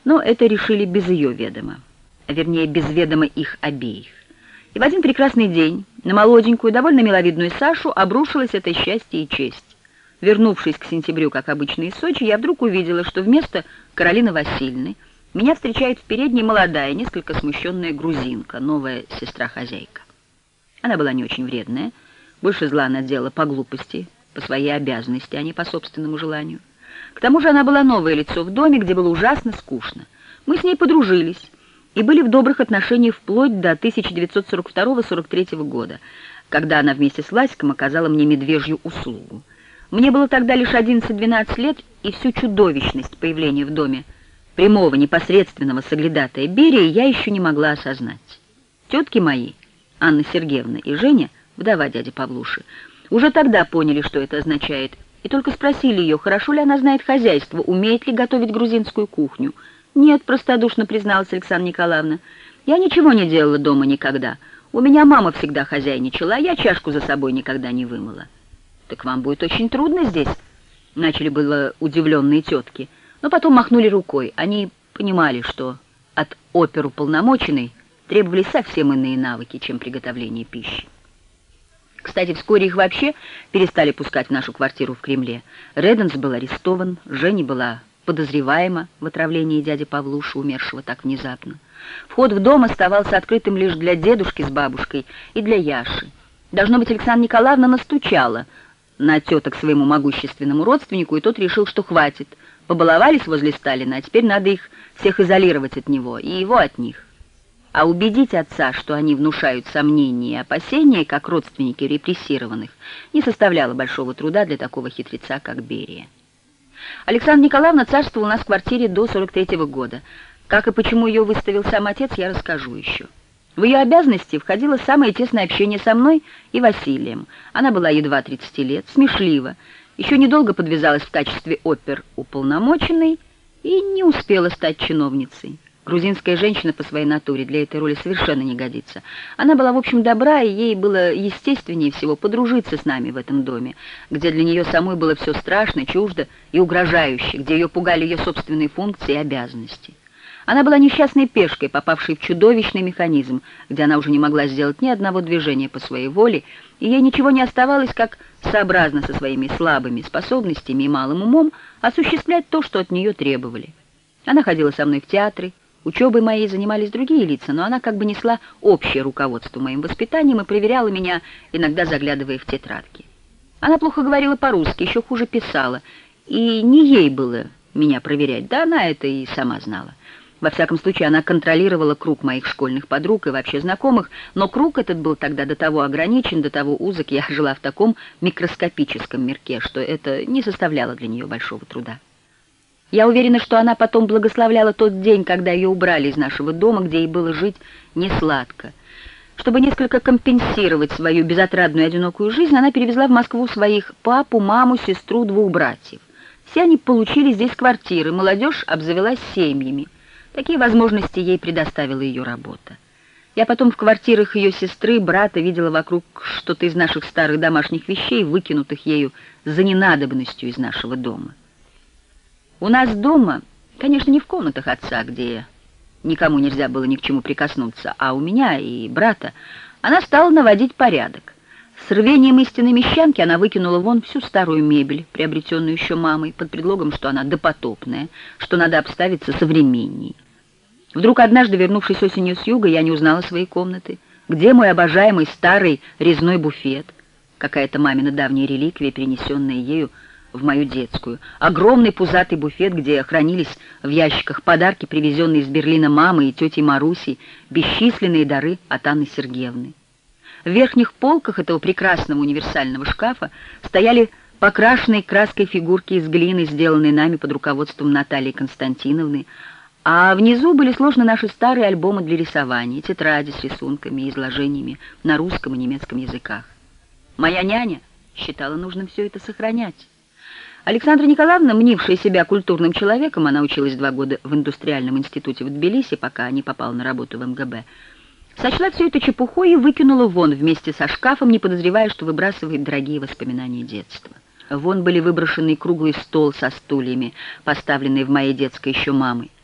Но это решили без ее ведома, вернее, без ведома их обеих. И в один прекрасный день на молоденькую, довольно миловидную Сашу обрушилось это счастье и честь. Вернувшись к сентябрю, как обычно, из Сочи, я вдруг увидела, что вместо Каролины Васильевны меня встречает в передней молодая, несколько смущенная грузинка, новая сестра-хозяйка. Она была не очень вредная, больше зла она делала по глупости, по своей обязанности, а не по собственному желанию. К тому же она была новое лицо в доме, где было ужасно скучно. Мы с ней подружились и были в добрых отношениях вплоть до 1942-43 года, когда она вместе с Ласьком оказала мне медвежью услугу. Мне было тогда лишь 11-12 лет, и всю чудовищность появления в доме прямого непосредственного соглядатая Берии я еще не могла осознать. Тетки мои, Анна Сергеевна и Женя, вдова дяди Павлуши, уже тогда поняли, что это означает, и только спросили ее, хорошо ли она знает хозяйство, умеет ли готовить грузинскую кухню. «Нет», — простодушно призналась Александра Николаевна, — «я ничего не делала дома никогда. У меня мама всегда хозяйничала, а я чашку за собой никогда не вымыла». «Так вам будет очень трудно здесь», — начали было удивленные тетки, но потом махнули рукой. Они понимали, что от оперуполномоченной требовались совсем иные навыки, чем приготовление пищи. Кстати, вскоре их вообще перестали пускать в нашу квартиру в Кремле. Реденс был арестован, Женя была подозреваема в отравлении дяди Павлуши, умершего так внезапно. Вход в дом оставался открытым лишь для дедушки с бабушкой и для Яши. Должно быть, Александра Николаевна настучала на теток своему могущественному родственнику, и тот решил, что хватит. Побаловались возле Сталина, а теперь надо их всех изолировать от него, и его от них. А убедить отца, что они внушают сомнения и опасения, как родственники репрессированных, не составляло большого труда для такого хитреца, как Берия. Александра Николаевна царствовала у нас в квартире до 43-го года. Как и почему ее выставил сам отец, я расскажу еще. В ее обязанности входило самое тесное общение со мной и Василием. Она была едва 30 лет, смешлива, еще недолго подвязалась в качестве оперуполномоченной и не успела стать чиновницей. Грузинская женщина по своей натуре для этой роли совершенно не годится. Она была, в общем, добра, и ей было естественнее всего подружиться с нами в этом доме, где для нее самой было все страшно, чуждо и угрожающе, где ее пугали ее собственные функции и обязанности. Она была несчастной пешкой, попавшей в чудовищный механизм, где она уже не могла сделать ни одного движения по своей воле, и ей ничего не оставалось, как, сообразно со своими слабыми способностями и малым умом, осуществлять то, что от нее требовали. Она ходила со мной в театры, учебой моей занимались другие лица, но она как бы несла общее руководство моим воспитанием и проверяла меня, иногда заглядывая в тетрадки. Она плохо говорила по-русски, еще хуже писала, и не ей было меня проверять, да она это и сама знала. Во всяком случае, она контролировала круг моих школьных подруг и вообще знакомых, но круг этот был тогда до того ограничен, до того узок, я жила в таком микроскопическом мирке, что это не составляло для нее большого труда. Я уверена, что она потом благословляла тот день, когда ее убрали из нашего дома, где ей было жить несладко. Чтобы несколько компенсировать свою безотрадную и одинокую жизнь, она перевезла в Москву своих папу, маму, сестру, двух братьев. Все они получили здесь квартиры, молодежь обзавелась семьями. Такие возможности ей предоставила ее работа. Я потом в квартирах ее сестры, брата видела вокруг что-то из наших старых домашних вещей, выкинутых ею за ненадобностью из нашего дома. У нас дома, конечно, не в комнатах отца, где никому нельзя было ни к чему прикоснуться, а у меня и брата, она стала наводить порядок. С рвением истинной мещанки она выкинула вон всю старую мебель, приобретенную еще мамой, под предлогом, что она допотопная, что надо обставиться современней. Вдруг однажды, вернувшись осенью с юга, я не узнала своей комнаты. Где мой обожаемый старый резной буфет? Какая-то мамина давняя реликвия, перенесенная ею в мою детскую. Огромный пузатый буфет, где хранились в ящиках подарки, привезенные из Берлина мамой и тетей Марусей, бесчисленные дары от Анны Сергеевны. В верхних полках этого прекрасного универсального шкафа стояли покрашенные краской фигурки из глины, сделанные нами под руководством Натальи Константиновны, а внизу были сложены наши старые альбомы для рисования, тетради с рисунками и изложениями на русском и немецком языках. Моя няня считала нужным все это сохранять. Александра Николаевна, мнившая себя культурным человеком, она училась 2 года в индустриальном институте в Тбилиси, пока не попала на работу в МГБ, сочла все это чепухой и выкинула вон вместе со шкафом, не подозревая, что выбрасывает дорогие воспоминания детства. Вон были выброшены круглый стол со стульями, поставленный в моей детской еще мамой.